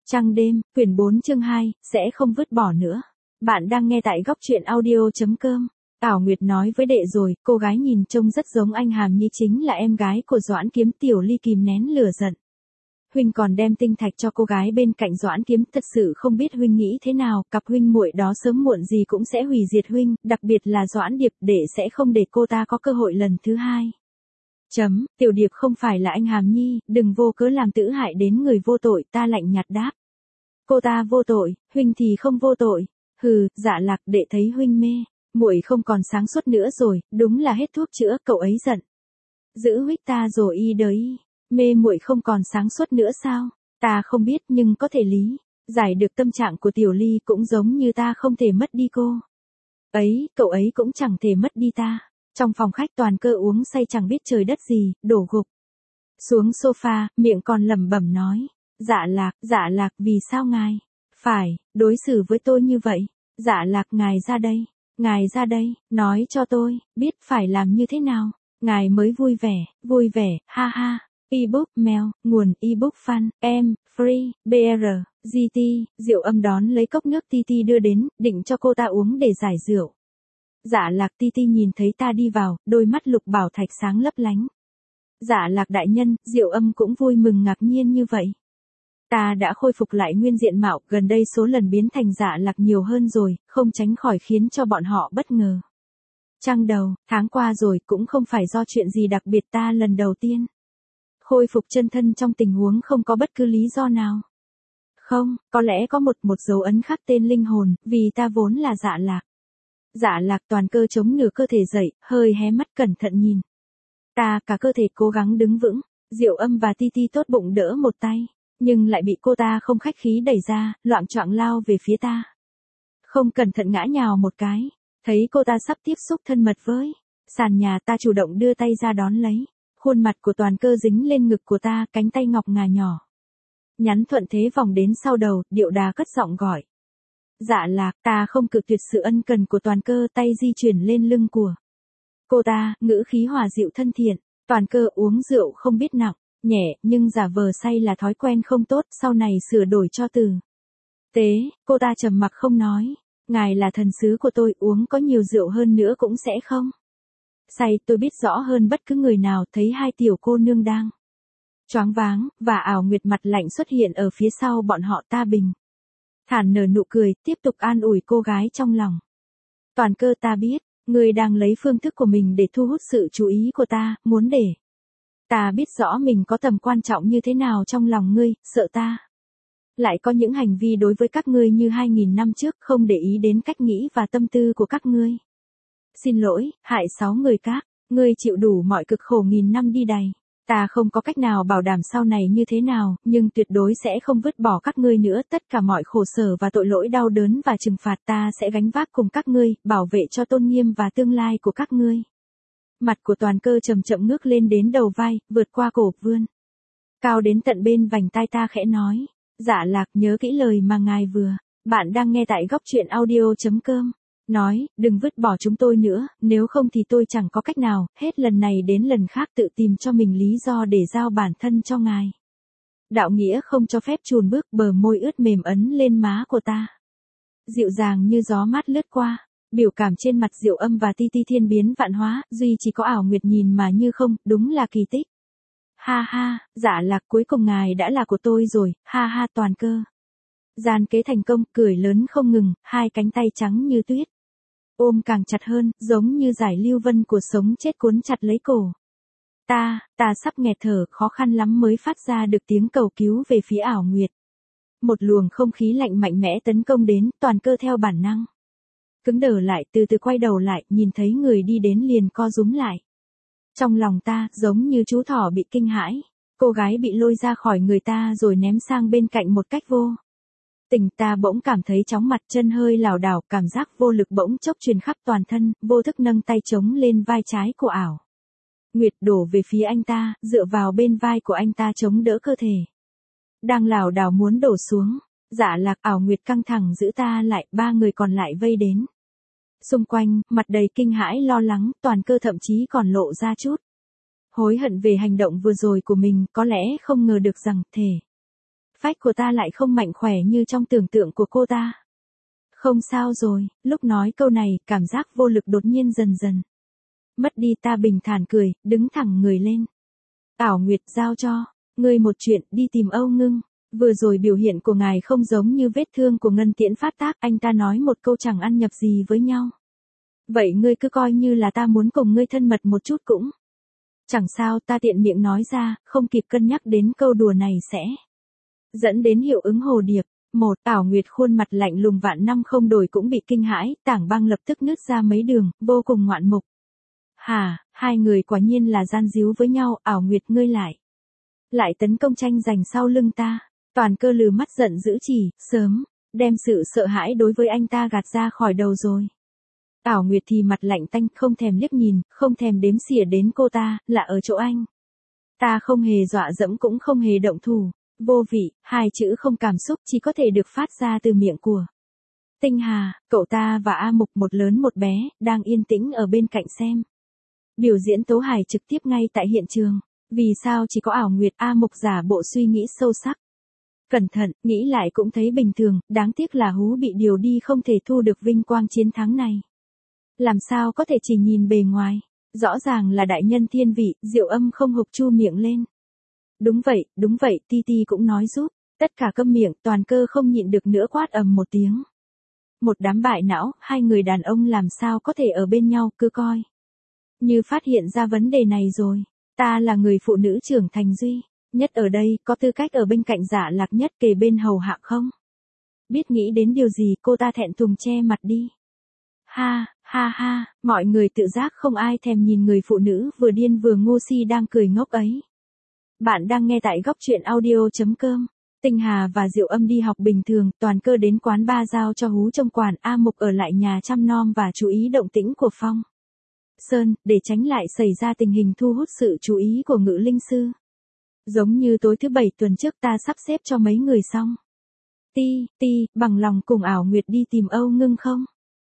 Trăng đêm, quyển 4 chương 2, sẽ không vứt bỏ nữa. Bạn đang nghe tại góc truyện audio.com. Ảo Nguyệt nói với đệ rồi, cô gái nhìn trông rất giống anh Hàm Nhi chính là em gái của Doãn Kiếm. Tiểu Ly kìm nén lửa giận. Huynh còn đem tinh thạch cho cô gái bên cạnh Doãn Kiếm, thật sự không biết huynh nghĩ thế nào, cặp huynh muội đó sớm muộn gì cũng sẽ hủy diệt huynh, đặc biệt là Doãn Điệp, đệ sẽ không để cô ta có cơ hội lần thứ hai. Tiểu Điệp không phải là anh Hàm Nhi, đừng vô cớ làm tữ hại đến người vô tội, ta lạnh nhạt đáp. Cô ta vô tội, huynh thì không vô tội. Hừ, Dạ Lạc, đệ thấy huynh mê, muội không còn sáng suốt nữa rồi, đúng là hết thuốc chữa, cậu ấy giận. Giữ huyết ta rồi y đới. Mê muội không còn sáng suốt nữa sao? Ta không biết nhưng có thể lý giải được tâm trạng của Tiểu Ly, cũng giống như ta không thể mất đi cô ấy, cậu ấy cũng chẳng thể mất đi ta. Trong phòng khách Toàn Cơ uống say chẳng biết trời đất gì, đổ gục xuống sofa, miệng còn lẩm bẩm nói. Dạ Lạc, vì sao ngài phải đối xử với tôi như vậy? Dạ Lạc, ngài ra đây, nói cho tôi, biết phải làm như thế nào, ngài mới vui vẻ, ha ha. Ebook, mail, nguồn ebook fan, free, br, gt, Diệu Âm đón lấy cốc nước Titi đưa đến, định cho cô ta uống để giải rượu. Dạ Lạc, Titi nhìn thấy ta đi vào, đôi mắt lục bảo thạch sáng lấp lánh. Dạ Lạc đại nhân, Diệu Âm cũng vui mừng ngạc nhiên như vậy. Ta đã khôi phục lại nguyên diện mạo, gần đây số lần biến thành Dạ Lạc nhiều hơn rồi, không tránh khỏi khiến cho bọn họ bất ngờ. Trăng đầu, tháng qua rồi, cũng không phải do chuyện gì đặc biệt, ta lần đầu tiên khôi phục chân thân trong tình huống không có bất cứ lý do nào. Không, có lẽ có một dấu ấn khắc tên linh hồn, vì ta vốn là Dạ Lạc. Dạ Lạc Toàn Cơ chống nửa cơ thể dậy, hơi hé mắt cẩn thận nhìn. Ta cả cơ thể cố gắng đứng vững, Diệu Âm và Titi tốt bụng đỡ một tay, nhưng lại bị cô ta không khách khí đẩy ra, loạng choạng lao về phía ta. Không cẩn thận ngã nhào một cái, thấy cô ta sắp tiếp xúc thân mật với sàn nhà, ta chủ động đưa tay ra đón lấy. Khuôn mặt của Toàn Cơ dính lên ngực của ta, cánh tay ngọc ngà nhỏ nhắn thuận thế vòng đến sau đầu, điệu đà cất giọng gọi. Dạ Lạc, ta không cự tuyệt sự ân cần của Toàn Cơ, tay di chuyển lên lưng của cô ta, ngữ khí hòa dịu thân thiện. Toàn Cơ uống rượu không biết nặng nhẹ, nhưng giả vờ say là thói quen không tốt, sau này sửa đổi cho từ tế. Cô ta trầm mặc không nói. Ngài là thần sứ của tôi, uống có nhiều rượu hơn nữa cũng sẽ không say. Tôi biết rõ hơn bất cứ người nào, thấy hai tiểu cô nương đang choáng váng, và Ảo Nguyệt mặt lạnh xuất hiện ở phía sau bọn họ. Ta bình thản nở nụ cười, tiếp tục an ủi cô gái trong lòng. Toàn Cơ, ta biết, ngươi đang lấy phương thức của mình để thu hút sự chú ý của ta, muốn để ta biết rõ mình có tầm quan trọng như thế nào trong lòng ngươi, sợ ta lại có những hành vi đối với các ngươi như 2000 năm trước, không để ý đến cách nghĩ và tâm tư của các ngươi. Xin lỗi, hại 6 người các ngươi chịu đủ mọi cực khổ nghìn năm đi đày. Ta không có cách nào bảo đảm sau này như thế nào, nhưng tuyệt đối sẽ không vứt bỏ các ngươi nữa, tất cả mọi khổ sở và tội lỗi đau đớn và trừng phạt ta sẽ gánh vác cùng các ngươi, bảo vệ cho tôn nghiêm và tương lai của các ngươi. Mặt của Toàn Cơ chậm chậm ngước lên đến đầu vai, vượt qua cổ, vươn cao đến tận bên vành tai ta khẽ nói. Dạ Lạc, nhớ kỹ lời mà ngài vừa. Bạn đang nghe tại góc truyện audio.com. Nói, đừng vứt bỏ chúng tôi nữa, nếu không thì tôi chẳng có cách nào, hết lần này đến lần khác tự tìm cho mình lý do để giao bản thân cho ngài. Đạo nghĩa không cho phép chùn bước, bờ môi ướt mềm ấn lên má của ta. Dịu dàng như gió mát lướt qua, biểu cảm trên mặt Diệu Âm và Titi thiên biến vạn hóa, duy chỉ có Ảo Nguyệt nhìn mà như không, đúng là kỳ tích. Ha ha, Dạ Lạc, cuối cùng ngài đã là của tôi rồi, ha ha. Toàn Cơ gian kế thành công, cười lớn không ngừng, hai cánh tay trắng như tuyết ôm càng chặt hơn, giống như dải lưu vân của sống chết cuốn chặt lấy cổ ta sắp nghẹt thở, khó khăn lắm mới phát ra được tiếng cầu cứu về phía Ảo Nguyệt. Một luồng không khí lạnh mạnh mẽ tấn công đến, Toàn Cơ theo bản năng cứng đờ lại, từ từ quay đầu lại, nhìn thấy người đi đến liền co rúm lại. Trong lòng ta, giống như chú thỏ bị kinh hãi, cô gái bị lôi ra khỏi người ta rồi ném sang bên cạnh một cách vô tình. Ta bỗng cảm thấy chóng mặt, chân hơi lảo đảo, cảm giác vô lực bỗng chốc truyền khắp toàn thân, vô thức nâng tay chống lên vai trái của Ảo Nguyệt, đổ về phía anh ta, dựa vào bên vai của anh ta chống đỡ cơ thể đang lảo đảo muốn đổ xuống. Dạ Lạc, Ảo Nguyệt căng thẳng giữ ta lại, ba người còn lại vây đến xung quanh, mặt đầy kinh hãi lo lắng. Toàn Cơ thậm chí còn lộ ra chút hối hận về hành động vừa rồi của mình, có lẽ không ngờ được rằng thể Phách của ta lại không mạnh khỏe như trong tưởng tượng của cô ta. Không sao rồi, lúc nói câu này, cảm giác vô lực đột nhiên dần dần mất đi. Ta bình thản cười, đứng thẳng người lên. Ảo Nguyệt, giao cho ngươi một chuyện, đi tìm Âu Ngưng. Vừa rồi biểu hiện của ngài không giống như vết thương của Ngân Tiễn phát tác, anh ta nói một câu chẳng ăn nhập gì với nhau. Vậy ngươi cứ coi như là ta muốn cùng ngươi thân mật một chút cũng chẳng sao. Ta tiện miệng nói ra, không kịp cân nhắc đến câu đùa này sẽ dẫn đến hiệu ứng hồ điệp. Ảo Nguyệt khuôn mặt lạnh lùng vạn năm không đổi cũng bị kinh hãi, tảng băng lập tức nứt ra mấy đường, vô cùng ngoạn mục. Hai người quả nhiên là gian díu với nhau. Ảo Nguyệt, ngươi lại tấn công tranh giành sau lưng ta. Toàn Cơ lừ mắt giận dữ, chỉ sớm đem sự sợ hãi đối với anh ta gạt ra khỏi đầu rồi. Ảo Nguyệt thì mặt lạnh tanh, không thèm liếc nhìn, không thèm đếm xỉa đến cô ta, là ở chỗ anh. Ta không hề dọa dẫm cũng không hề động thủ. Vô vị, hai chữ không cảm xúc chỉ có thể được phát ra từ miệng của Tinh Hà. Cậu ta và A Mục, một lớn một bé, đang yên tĩnh ở bên cạnh xem biểu diễn tấu hài trực tiếp ngay tại hiện trường. Vì sao chỉ có Ảo Nguyệt? A Mục giả bộ suy nghĩ sâu sắc. Cẩn thận, nghĩ lại cũng thấy bình thường, đáng tiếc là Hú bị điều đi không thể thu được vinh quang chiến thắng này. Làm sao có thể chỉ nhìn bề ngoài, rõ ràng là đại nhân thiên vị. Diệu Âm không hộc chu miệng lên. Đúng vậy, Ti Ti cũng nói giúp. Tất cả câm miệng. Toàn Cơ không nhịn được nữa quát ầm một tiếng. Một đám bại não, hai người đàn ông làm sao có thể ở bên nhau, cứ coi như phát hiện ra vấn đề này rồi. Ta là người phụ nữ trưởng thành duy nhất ở đây, có tư cách ở bên cạnh Dạ Lạc Nhất, kề bên hầu hạ không? Biết nghĩ đến điều gì, cô ta thẹn thùng che mặt đi. Ha, mọi người tự giác không ai thèm nhìn người phụ nữ vừa điên vừa ngu si đang cười ngốc ấy. Bạn đang nghe tại góc truyện audio.com. Tinh Hà và Diệu Âm đi học bình thường, Toàn Cơ đến quán bar giao cho Hú trông quản, A Mục ở lại nhà chăm nom và chú ý động tĩnh của Phong Sơn, để tránh lại xảy ra tình hình thu hút sự chú ý của Ngự Linh Sư. Giống như tối thứ 7 tuần trước ta sắp xếp cho mấy người xong. Ti, bằng lòng cùng Ảo Nguyệt đi tìm Âu Ngưng không?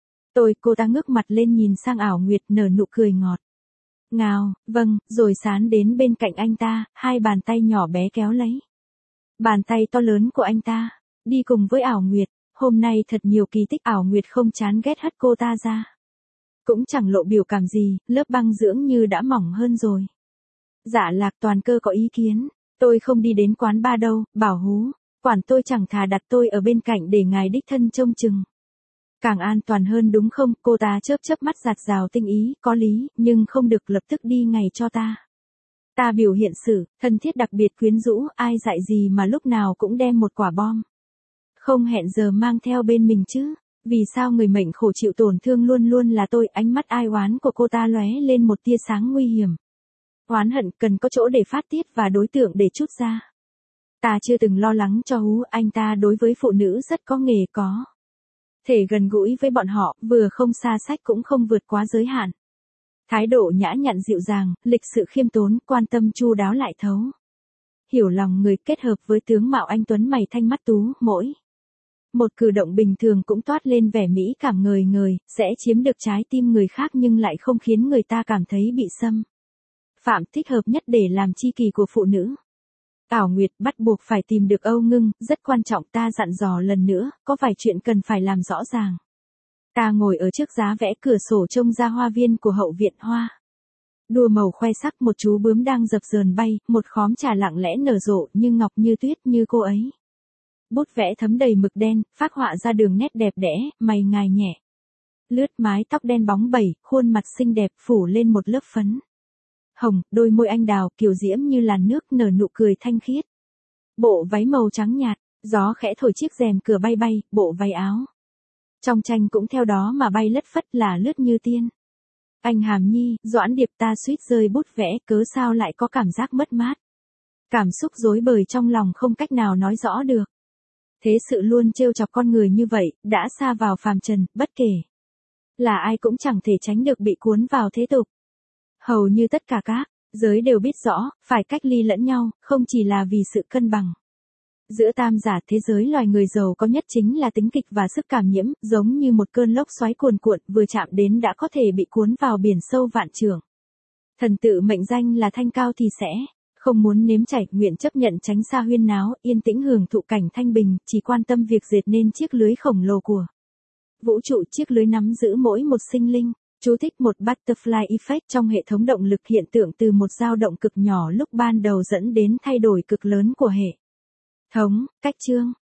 Cô ta ngước mặt lên nhìn sang Ảo Nguyệt, nở nụ cười ngọt ngào, vâng, rồi sán đến bên cạnh anh ta, hai bàn tay nhỏ bé kéo lấy bàn tay to lớn của anh ta, đi cùng với Ảo Nguyệt. Hôm nay thật nhiều kỳ tích. Ảo Nguyệt không chán ghét hất cô ta ra, cũng chẳng lộ biểu cảm gì, lớp băng dưỡng như đã mỏng hơn rồi. Dạ Lạc. Toàn Cơ có ý kiến. Tôi không đi đến quán bar đâu, bảo Hú quản tôi, chẳng thà đặt tôi ở bên cạnh để ngài đích thân trông chừng. Càng an toàn hơn đúng không? Cô ta chớp mắt giạt rào tinh ý, có lý, nhưng không được lập tức đi ngay cho ta. Ta biểu hiện sự thân thiết đặc biệt quyến rũ, ai dạy gì mà lúc nào cũng đem một quả bom không hẹn giờ mang theo bên mình chứ? Vì sao người mệnh khổ chịu tổn thương luôn luôn là tôi? Ánh mắt ai oán của cô ta lóe lên một tia sáng nguy hiểm. Oán hận cần có chỗ để phát tiết và đối tượng để trút ra. Ta chưa từng lo lắng cho Hú, anh ta đối với phụ nữ rất có nghề, có thể gần gũi với bọn họ, vừa không xa sách cũng không vượt quá giới hạn. Thái độ nhã nhặn dịu dàng, lịch sự khiêm tốn, quan tâm chu đáo lại thấu hiểu lòng người, kết hợp với tướng mạo anh tuấn mày thanh mắt tú, mỗi một cử động bình thường cũng toát lên vẻ mỹ cảm ngời ngời, sẽ chiếm được trái tim người khác nhưng lại không khiến người ta cảm thấy bị xâm phạm, thích hợp nhất để làm tri kỷ của phụ nữ. Ảo Nguyệt, bắt buộc phải tìm được Âu Ngưng, rất quan trọng. Ta dặn dò lần nữa, có vài chuyện cần phải làm rõ ràng. Ta ngồi ở trước giá vẽ cửa sổ trông ra hoa viên của hậu viện hoa đua màu khoe sắc, một chú bướm đang dập dờn bay, một khóm trà lặng lẽ nở rộ như ngọc như tuyết như cô ấy. Bút vẽ thấm đầy mực đen, phác họa ra đường nét đẹp đẽ, mày ngài nhẹ lướt, mái tóc đen bóng bẩy, khuôn mặt xinh đẹp phủ lên một lớp phấn hồng, đôi môi anh đào kiều diễm như làn nước, nở nụ cười thanh khiết. Bộ váy màu trắng nhạt, gió khẽ thổi chiếc rèm cửa bay bay, bộ váy áo trong tranh cũng theo đó mà bay lất phất, là lướt như tiên. Anh Hàm Nhi, Doãn Điệp, ta suýt rơi bút vẽ, cớ sao lại có cảm giác mất mát. Cảm xúc rối bời trong lòng không cách nào nói rõ được. Thế sự luôn trêu chọc con người như vậy, đã sa vào phàm trần, bất kể là ai cũng chẳng thể tránh được bị cuốn vào thế tục. Hầu như tất cả các giới đều biết rõ, phải cách ly lẫn nhau, không chỉ là vì sự cân bằng giữa tam giả. Thế giới loài người giàu có nhất chính là tính kịch và sức cảm nhiễm, giống như một cơn lốc xoáy cuồn cuộn, vừa chạm đến đã có thể bị cuốn vào biển sâu vạn trượng. Thần tự mệnh danh là thanh cao thì sẽ Không muốn nếm trải, nguyện chấp nhận tránh xa huyên náo, yên tĩnh hưởng thụ cảnh thanh bình, chỉ quan tâm việc dệt nên chiếc lưới khổng lồ của vũ trụ. Chiếc lưới nắm giữ mỗi một sinh linh. Chú thích: một butterfly effect trong hệ thống động lực, hiện tượng từ một dao động cực nhỏ lúc ban đầu dẫn đến thay đổi cực lớn của hệ thống. Cách chương